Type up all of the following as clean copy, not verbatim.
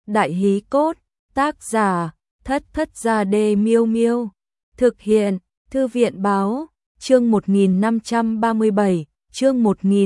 Đại hí cốt, tác giả, Thất Thất Gia Đê Miêu Miêu. Thực hiện, Thư viện báo, chương 1537, chương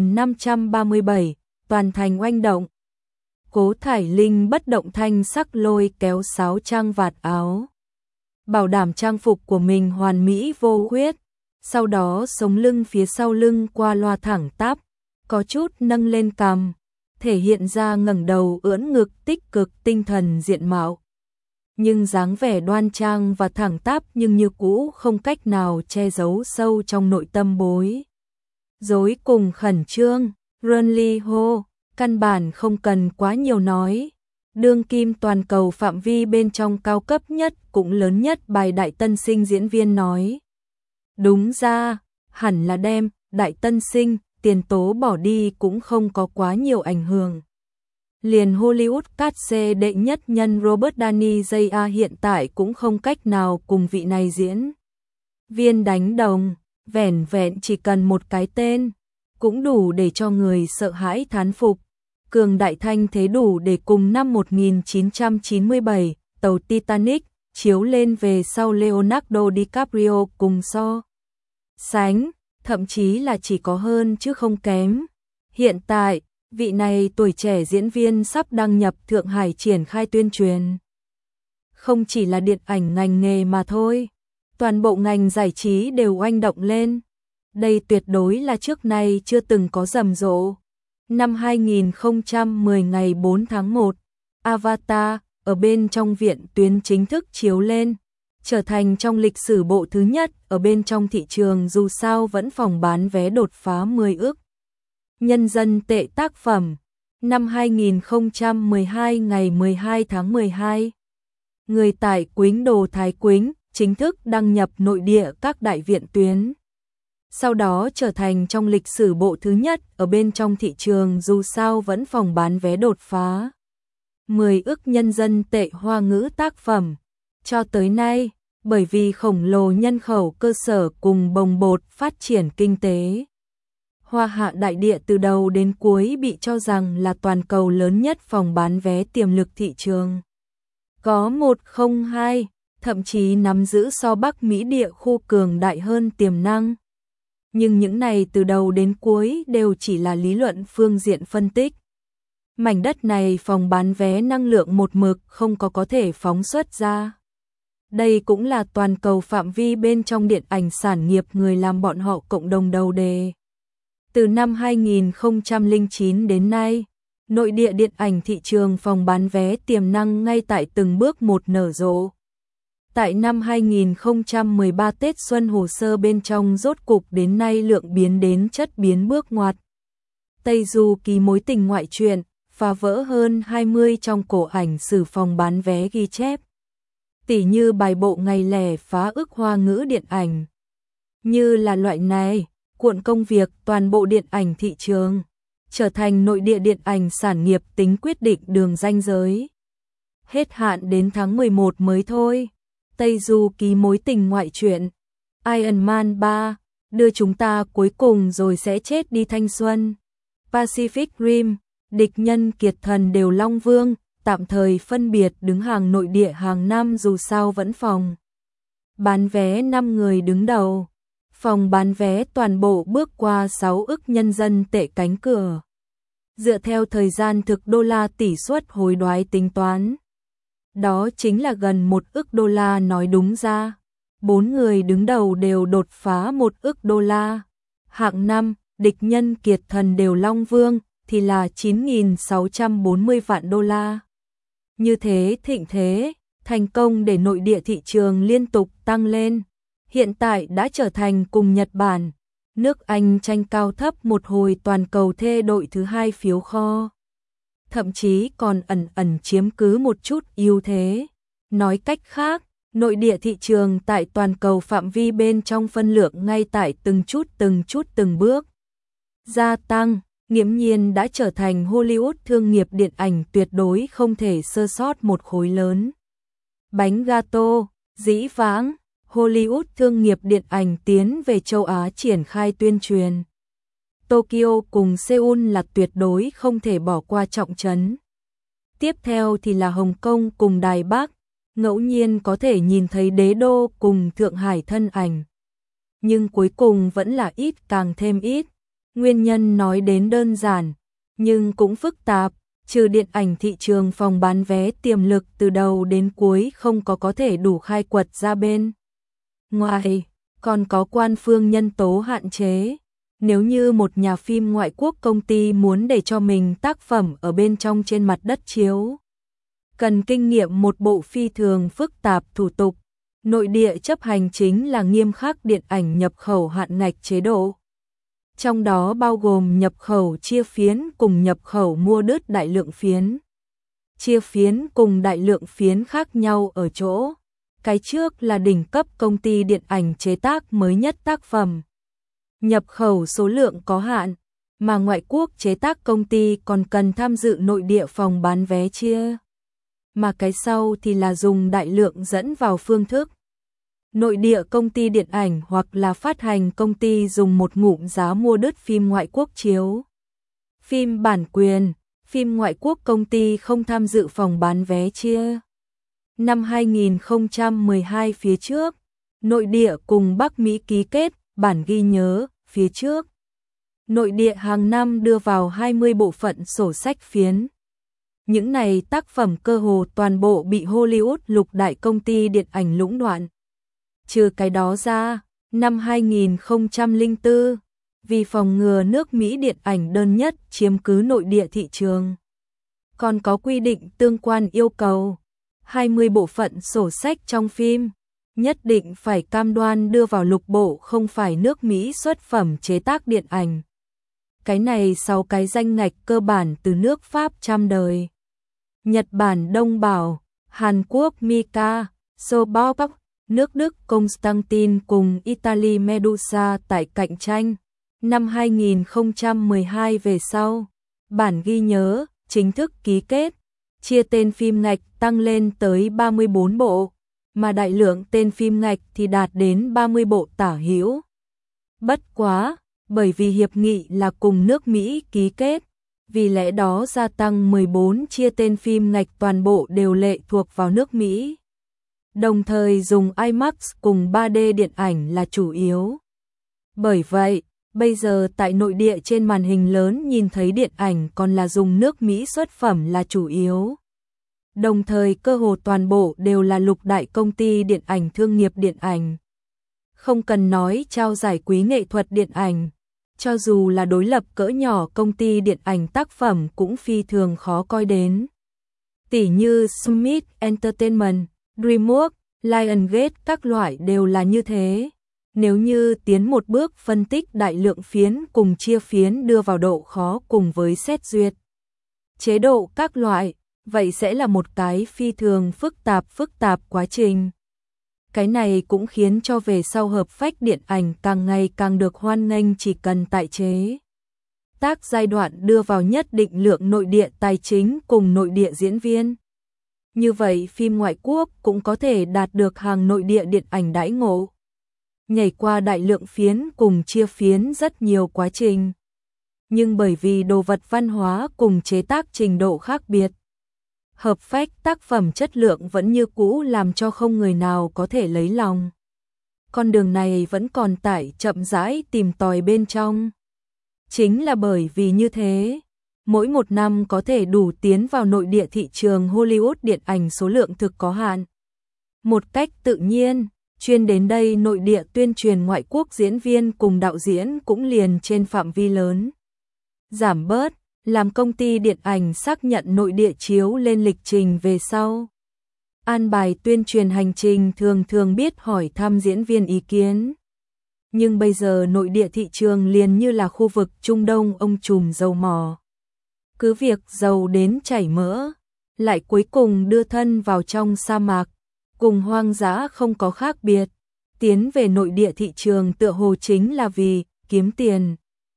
1537, toàn thành oanh động. Cố Thải Linh bất động thanh sắc lôi kéo sáo trang vạt áo, bảo đảm trang phục của mình hoàn mỹ vô khuyết, sau đó sống lưng phía sau lưng qua loa thẳng tắp, có chút nâng lên cằm, thể hiện ra ngẩng đầu ưỡn ngực tích cực tinh thần diện mạo. Nhưng dáng vẻ đoan trang và thẳng tắp nhưng như cũ không cách nào che giấu sâu trong nội tâm bối rối cùng khẩn trương. Runly hô, căn bản không cần quá nhiều nói. Đương kim toàn cầu phạm vi bên trong cao cấp nhất cũng lớn nhất bài đại tân sinh diễn viên nói. Đúng ra, hẳn là đem đại tân sinh, tiền tố bỏ đi cũng không có quá nhiều ảnh hưởng. Liền Hollywood cát xê đệ nhất nhân Robert Downey Jr. hiện tại cũng không cách nào cùng vị này diễn viên đánh đồng, vẻn vẹn chỉ cần một cái tên, cũng đủ để cho người sợ hãi thán phục. Cường đại thanh thế đủ để cùng năm 1997, tàu Titanic, chiếu lên về sau Leonardo DiCaprio cùng so sánh, thậm chí là chỉ có hơn chứ không kém. Hiện tại, vị này tuổi trẻ diễn viên sắp đăng nhập Thượng Hải triển khai tuyên truyền. Không chỉ là điện ảnh ngành nghề mà thôi, toàn bộ ngành giải trí đều oanh động lên. Đây tuyệt đối là trước nay chưa từng có rầm rộ. Năm 2010 ngày 4 tháng 1, Avatar ở bên trong viện tuyến chính thức chiếu lên, trở thành trong lịch sử bộ thứ nhất ở bên trong thị trường, dù sao vẫn phòng bán vé đột phá 10 ức nhân dân tệ tác phẩm. Năm 2012 ngày 12 tháng 12, người tại Quýnh Đồ Thái Quýnh chính thức đăng nhập nội địa các đại viện tuyến. Sau đó trở thành trong lịch sử bộ thứ nhất ở bên trong thị trường, dù sao vẫn phòng bán vé đột phá 10 ức nhân dân tệ Hoa ngữ tác phẩm. Cho tới nay, bởi vì khổng lồ nhân khẩu cơ sở cùng bồng bột phát triển kinh tế, Hoa Hạ đại địa từ đầu đến cuối bị cho rằng là toàn cầu lớn nhất phòng bán vé tiềm lực thị trường. Có 102, thậm chí nắm giữ so Bắc Mỹ địa khu cường đại hơn tiềm năng. Nhưng những này từ đầu đến cuối đều chỉ là lý luận phương diện phân tích. Mảnh đất này phòng bán vé năng lượng một mực không có thể phóng xuất ra. Đây cũng là toàn cầu phạm vi bên trong điện ảnh sản nghiệp người làm bọn họ cộng đồng đầu đề. Từ năm 2009 đến nay, nội địa điện ảnh thị trường phòng bán vé tiềm năng ngay tại từng bước một nở rộ. Tại năm 2013 Tết Xuân hồ sơ bên trong rốt cục đến nay lượng biến đến chất biến bước ngoặt. Tây Du Ký mối tình ngoại truyện, phá vỡ hơn 20 trong cổ ảnh sử phòng bán vé ghi chép. Tỉ như bài bộ ngày lẻ phá ức Hoa ngữ điện ảnh. Như là loại này, cuộn công việc toàn bộ điện ảnh thị trường, trở thành nội địa điện ảnh sản nghiệp tính quyết định đường ranh giới. Hết hạn đến tháng 11 mới thôi. Tây Du Ký mối tình ngoại truyện, Iron Man 3, đưa chúng ta cuối cùng rồi sẽ chết đi thanh xuân. Pacific Rim, địch nhân kiệt thần đều Long Vương, tạm thời phân biệt đứng hàng nội địa hàng năm, dù sao vẫn phòng bán vé 5 người đứng đầu. Phòng bán vé toàn bộ bước qua 6 ức nhân dân tệ cánh cửa. Dựa theo thời gian thực đô la tỷ suất hối đoái tính toán, đó chính là gần 1 ức đô la. Nói đúng ra, 4 người đứng đầu đều đột phá 1 ức đô la. Hạng 5, địch nhân kiệt thần đều Long Vương, thì là 9.640 vạn đô la. Như thế thịnh thế, thành công để nội địa thị trường liên tục tăng lên. Hiện tại đã trở thành cùng Nhật Bản, nước Anh tranh cao thấp một hồi toàn cầu thê đội thứ 2 phiếu kho. Thậm chí còn ẩn chiếm cứ một chút ưu thế. Nói cách khác, nội địa thị trường tại toàn cầu phạm vi bên trong phân lượng ngay tại từng bước gia tăng, nghiễm nhiên đã trở thành Hollywood thương nghiệp điện ảnh tuyệt đối không thể sơ sót một khối lớn bánh gato. Dĩ vãng, Hollywood thương nghiệp điện ảnh tiến về châu Á triển khai tuyên truyền. Tokyo cùng Seoul là tuyệt đối không thể bỏ qua trọng trấn. Tiếp theo thì là Hồng Kông cùng Đài Bắc, ngẫu nhiên có thể nhìn thấy Đế Đô cùng Thượng Hải thân ảnh. Nhưng cuối cùng vẫn là ít càng thêm ít. Nguyên nhân nói đến đơn giản, nhưng cũng phức tạp, trừ điện ảnh thị trường phòng bán vé tiềm lực từ đầu đến cuối không có thể đủ khai quật ra bên ngoài, còn có quan phương nhân tố hạn chế. Nếu như một nhà phim ngoại quốc công ty muốn để cho mình tác phẩm ở bên trong trên mặt đất chiếu, cần kinh nghiệm một bộ phi thường phức tạp thủ tục. Nội địa chấp hành chính là nghiêm khắc điện ảnh nhập khẩu hạn ngạch chế độ. Trong đó bao gồm nhập khẩu chia phiến cùng nhập khẩu mua đứt đại lượng phiến. Chia phiến cùng đại lượng phiến khác nhau ở chỗ, cái trước là đỉnh cấp công ty điện ảnh chế tác mới nhất tác phẩm. Nhập khẩu số lượng có hạn, mà ngoại quốc chế tác công ty còn cần tham dự nội địa phòng bán vé chia. Mà cái sau thì là dùng đại lượng dẫn vào phương thức. Nội địa công ty điện ảnh hoặc là phát hành công ty dùng một ngụm giá mua đứt phim ngoại quốc chiếu. Phim bản quyền, phim ngoại quốc công ty không tham dự phòng bán vé chia. Năm 2012 phía trước, nội địa cùng Bắc Mỹ ký kết bản ghi nhớ phía trước. Nội địa hàng năm đưa vào 20 bộ phận sổ sách phiến. Những này tác phẩm cơ hồ toàn bộ bị Hollywood lục đại công ty điện ảnh lũng đoạn. Trừ cái đó ra, năm 2004, vì phòng ngừa nước Mỹ điện ảnh đơn nhất chiếm cứ nội địa thị trường, còn có quy định tương quan yêu cầu 20 bộ phận sổ sách trong phim nhất định phải cam đoan đưa vào lục bộ không phải nước Mỹ xuất phẩm chế tác điện ảnh. Cái này 6 cái danh ngạch cơ bản từ nước Pháp trăm đời, Nhật Bản Đông Bảo, Hàn Quốc Mika, Sobok, nước Đức Constantin cùng Italy Medusa tại cạnh tranh. Năm 2012 về sau, bản ghi nhớ chính thức ký kết, chia tên phim ngạch tăng lên tới 34 bộ, mà đại lượng tên phim ngạch thì đạt đến 30 bộ tả hữu. Bất quá, bởi vì hiệp nghị là cùng nước Mỹ ký kết, vì lẽ đó gia tăng 14 chia tên phim ngạch toàn bộ đều lệ thuộc vào nước Mỹ. Đồng thời dùng IMAX cùng 3D điện ảnh là chủ yếu. Bởi vậy, bây giờ tại nội địa trên màn hình lớn nhìn thấy điện ảnh còn là dùng nước Mỹ xuất phẩm là chủ yếu. Đồng thời cơ hồ toàn bộ đều là lục đại công ty điện ảnh thương nghiệp điện ảnh. Không cần nói trao giải quý nghệ thuật điện ảnh, cho dù là đối lập cỡ nhỏ công ty điện ảnh tác phẩm cũng phi thường khó coi đến. Tỉ như Smith Entertainment, DreamWorks, Lionsgate các loại đều là như thế. Nếu như tiến một bước phân tích đại lượng phiến cùng chia phiến đưa vào độ khó cùng với xét duyệt chế độ các loại, vậy sẽ là một cái phi thường phức tạp quá trình. Cái này cũng khiến cho về sau hợp phách điện ảnh càng ngày càng được hoan nghênh, chỉ cần tại chế tác giai đoạn đưa vào nhất định lượng nội địa tài chính cùng nội địa diễn viên. Như vậy phim ngoại quốc cũng có thể đạt được hàng nội địa điện ảnh đãi ngộ. Nhảy qua đại lượng phiến cùng chia phiến rất nhiều quá trình. Nhưng bởi vì đồ vật văn hóa cùng chế tác trình độ khác biệt, hợp phách tác phẩm chất lượng vẫn như cũ làm cho không người nào có thể lấy lòng. Con đường này vẫn còn tại chậm rãi tìm tòi bên trong. Chính là bởi vì như thế, mỗi một năm có thể đủ tiến vào nội địa thị trường Hollywood điện ảnh số lượng thực có hạn. Một cách tự nhiên, chuyên đến đây nội địa tuyên truyền ngoại quốc diễn viên cùng đạo diễn cũng liền trên phạm vi lớn giảm bớt, làm công ty điện ảnh xác nhận nội địa chiếu lên lịch trình về sau. An bài tuyên truyền hành trình thường biết hỏi thăm diễn viên ý kiến. Nhưng bây giờ nội địa thị trường liền như là khu vực Trung Đông ông trùm dầu mỏ. Cứ việc dầu đến chảy mỡ, lại cuối cùng đưa thân vào trong sa mạc, cùng hoang dã không có khác biệt. Tiến về nội địa thị trường tựa hồ chính là vì kiếm tiền.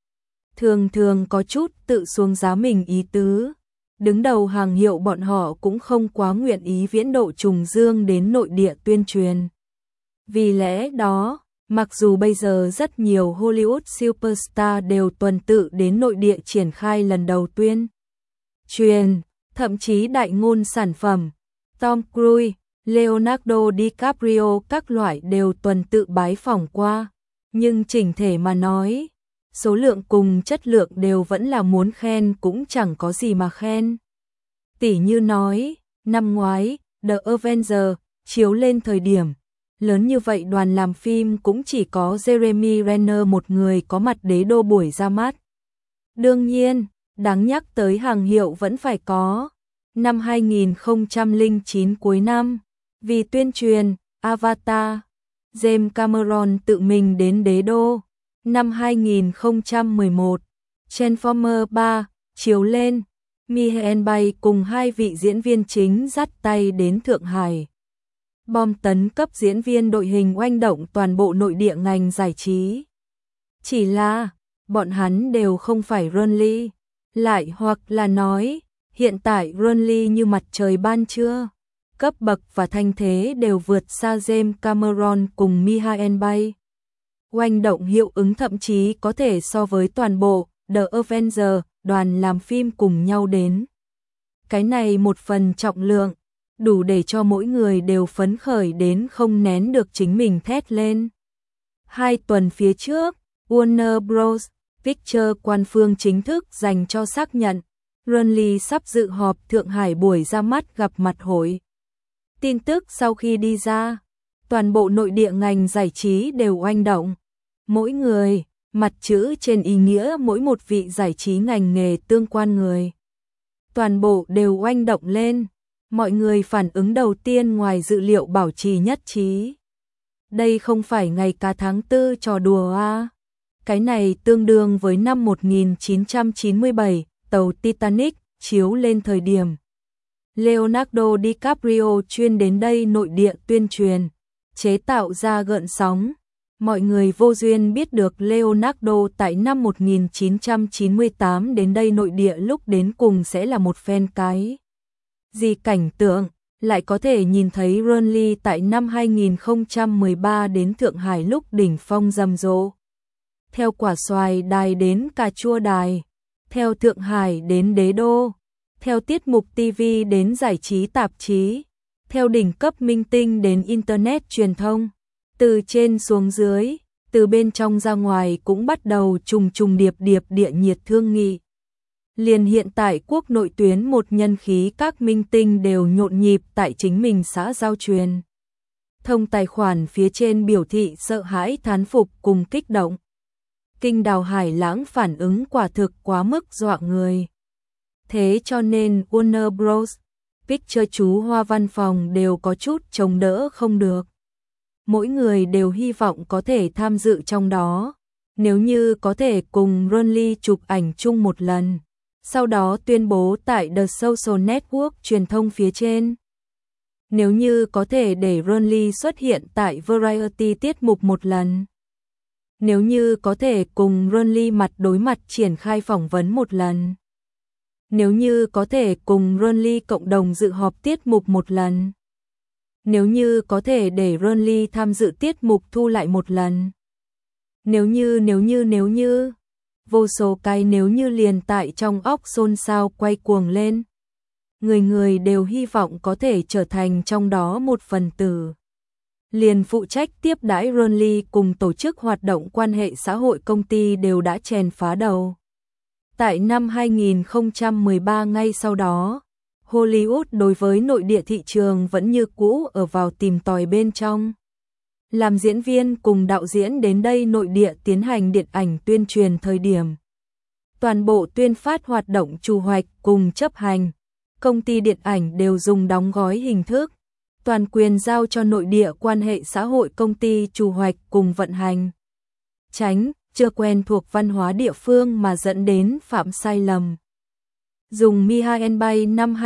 Thường có chút tự xuống giá mình ý tứ. Đứng đầu hàng hiệu bọn họ cũng không quá nguyện ý viễn độ trùng dương đến nội địa tuyên truyền. Vì lẽ đó, mặc dù bây giờ rất nhiều Hollywood superstar đều tuần tự đến nội địa triển khai lần đầu tuyên truyền, thậm chí đại ngôn sản phẩm, Tom Cruise, Leonardo DiCaprio các loại đều tuần tự bái phỏng qua, nhưng chỉnh thể mà nói, số lượng cùng chất lượng đều vẫn là muốn khen cũng chẳng có gì mà khen. Tỉ như nói, năm ngoái, The Avengers chiếu lên thời điểm lớn như vậy đoàn làm phim cũng chỉ có Jeremy Renner một người có mặt đế đô buổi ra mắt. Đương nhiên, đáng nhắc tới hàng hiệu vẫn phải có. Năm 2009 cuối năm, vì tuyên truyền Avatar, James Cameron tự mình đến đế đô. Năm 2011, Transformers 3 chiếu lên, Michael Bay cùng hai vị diễn viên chính dắt tay đến Thượng Hải. Bom tấn cấp diễn viên đội hình oanh động toàn bộ nội địa ngành giải trí. Chỉ là, bọn hắn đều không phải Ron Lee, lại hoặc là nói, hiện tại Ron Lee như mặt trời ban trưa, cấp bậc và thanh thế đều vượt xa James Cameron cùng Michael Bay. Oanh động hiệu ứng thậm chí có thể so với toàn bộ The Avengers, đoàn làm phim cùng nhau đến. Cái này một phần trọng lượng, đủ để cho mỗi người đều phấn khởi đến không nén được chính mình thét lên. 2 tuần phía trước, Warner Bros. Pictures官phương chính thức dành cho xác nhận, Ron Lee sắp dự họp Thượng Hải buổi ra mắt gặp mặt hội. Tin tức sau khi đi ra, toàn bộ nội địa ngành giải trí đều oanh động. Mỗi người, mặt chữ trên ý nghĩa mỗi một vị giải trí ngành nghề tương quan người. Toàn bộ đều oanh động lên, mọi người phản ứng đầu tiên ngoài dự liệu bảo trì nhất trí. Đây không phải ngày cả tháng 4 trò đùa à. Cái này tương đương với năm 1997, tàu Titanic chiếu lên thời điểm. Leonardo DiCaprio chuyên đến đây nội địa tuyên truyền, chế tạo ra gợn sóng. Mọi người vô duyên biết được Leonardo tại năm 1998 đến đây nội địa lúc đến cùng sẽ là một phen cái gì cảnh tượng, lại có thể nhìn thấy Ron Lee tại năm 2013 đến Thượng Hải lúc đỉnh phong rầm rộ. Theo quả xoài đài đến cà chua đài, theo Thượng Hải đến đế đô, theo tiết mục TV đến giải trí tạp chí, theo đỉnh cấp minh tinh đến Internet truyền thông. Từ trên xuống dưới, từ bên trong ra ngoài cũng bắt đầu trùng trùng điệp điệp địa nhiệt thương nghị. Liền hiện tại quốc nội tuyến một nhân khí các minh tinh đều nhộn nhịp tại chính mình xã giao truyền. Thông tài khoản phía trên biểu thị sợ hãi thán phục cùng kích động. Kinh đào hải lãng phản ứng quả thực quá mức dọa người. Thế cho nên Warner Bros. Pictures chú Hoa văn phòng đều có chút chống đỡ không được. Mỗi người đều hy vọng có thể tham dự trong đó, nếu như có thể cùng Ron Lee chụp ảnh chung một lần, sau đó tuyên bố tại The Social Network truyền thông phía trên. Nếu như có thể để Ron Lee xuất hiện tại Variety tiết mục một lần. Nếu như có thể cùng Ron Lee mặt đối mặt triển khai phỏng vấn một lần. Nếu như có thể cùng Ron Lee cộng đồng dự họp tiết mục một lần. Nếu như có thể để Ron Lee tham dự tiết mục thu lại một lần. Nếu như, vô số cái nếu như liền tại trong óc xôn xao quay cuồng lên. Người người đều hy vọng có thể trở thành trong đó một phần tử. Liền phụ trách tiếp đãi Ron Lee cùng tổ chức hoạt động quan hệ xã hội công ty đều đã chèn phá đầu. Tại năm 2013 ngay sau đó, Hollywood đối với nội địa thị trường vẫn như cũ ở vào tìm tòi bên trong. Làm diễn viên cùng đạo diễn đến đây nội địa tiến hành điện ảnh tuyên truyền thời điểm. Toàn bộ tuyên phát hoạt động chủ hoạch cùng chấp hành, công ty điện ảnh đều dùng đóng gói hình thức, toàn quyền giao cho nội địa quan hệ xã hội công ty chủ hoạch cùng vận hành. Tránh, chưa quen thuộc văn hóa địa phương mà dẫn đến phạm sai lầm. Dùng Michael Bay năm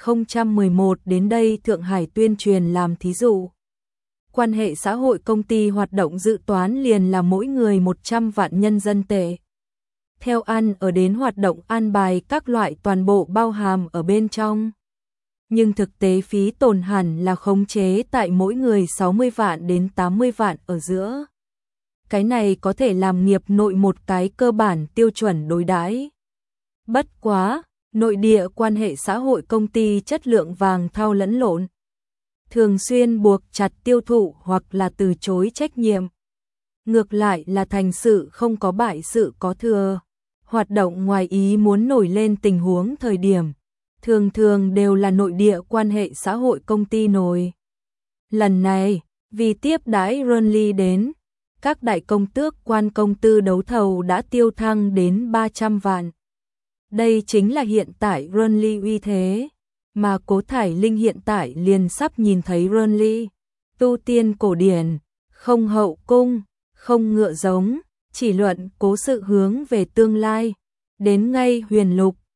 2011 đến đây Thượng Hải tuyên truyền làm thí dụ. Quan hệ xã hội công ty hoạt động dự toán liền là mỗi người 100 vạn nhân dân tệ. Theo ăn ở đến hoạt động an bài các loại toàn bộ bao hàm ở bên trong. Nhưng thực tế phí tổn hẳn là khống chế tại mỗi người 60 vạn đến 80 vạn ở giữa. Cái này có thể làm nghiệp nội một cái cơ bản tiêu chuẩn đối đãi. Bất quá, Nội địa quan hệ xã hội công ty chất lượng vàng thau lẫn lộn, thường xuyên buộc chặt tiêu thụ hoặc là từ chối trách nhiệm. Ngược lại là thành sự không có bại sự có thừa. Hoạt động ngoài ý muốn nổi lên tình huống thời điểm, thường thường đều là nội địa quan hệ xã hội công ty nổi. Lần này, vì tiếp đãi Renly đến, các đại công tước quan công tư đấu thầu đã tiêu thăng đến 300 vạn. Đây chính là hiện tại Renly uy thế, mà Cố Thải Linh hiện tại liền sắp nhìn thấy Renly. Tu tiên cổ điển, không hậu cung, không ngựa giống, chỉ luận cố sự hướng về tương lai. Đến ngay huyền lục,